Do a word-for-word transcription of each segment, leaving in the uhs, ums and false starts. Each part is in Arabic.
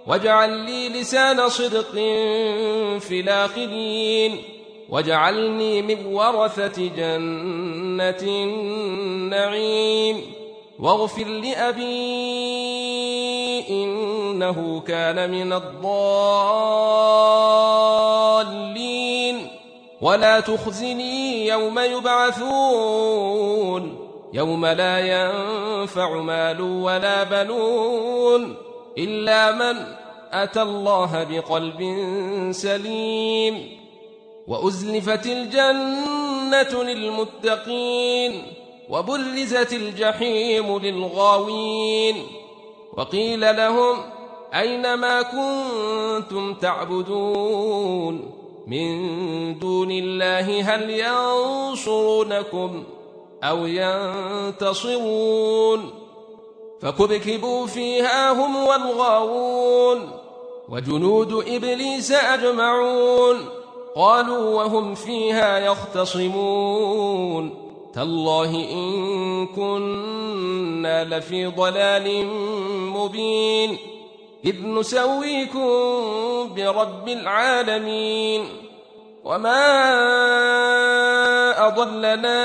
واجعل لي لسان صدق في الآخرين واجعلني من ورثة جنة النعيم واغفر لأبي إنه كان من الضالين ولا تخزني يوم يبعثون يوم لا ينفع مال ولا بنون إلا من أتى الله بقلب سليم وأزلفت الجنة للمتقين وبرزت الجحيم للغاوين وقيل لهم أين ما كنتم تعبدون من دون الله هل ينصرونكم أو ينتصرون فكبكبوا فيها هم والغاوون وجنود إبليس أجمعون قالوا وهم فيها يختصمون تالله إن كنا لفي ضلال مبين إذ نسويكم برب العالمين وما أضلنا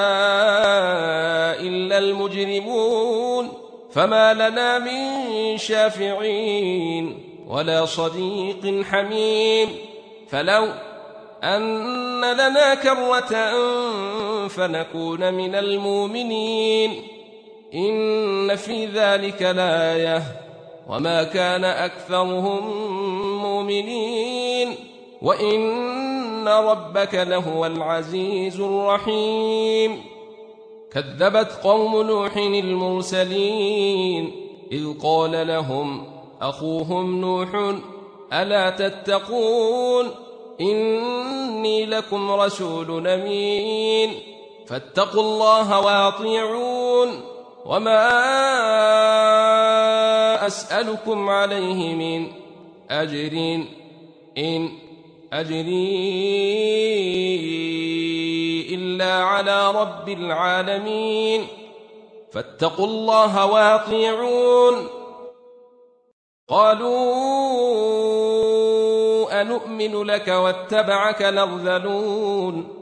إلا المجرمون فما لنا من شافعين ولا صديق حميم فلو أن لنا كرة فنكون من المؤمنين إن في ذلك لآية وما كان أكثرهم مؤمنين وإن ربك لهو العزيز الرحيم كذبت قوم نوح المرسلين إذ قال لهم أخوهم نوح ألا تتقون إني لكم رسول أمين فاتقوا الله وأطيعون وما أسألكم عليه من أجر إن أجري إلا على رب العالمين فاتقوا الله وأطيعون قالوا أنؤمن لك واتبعك الأرذلون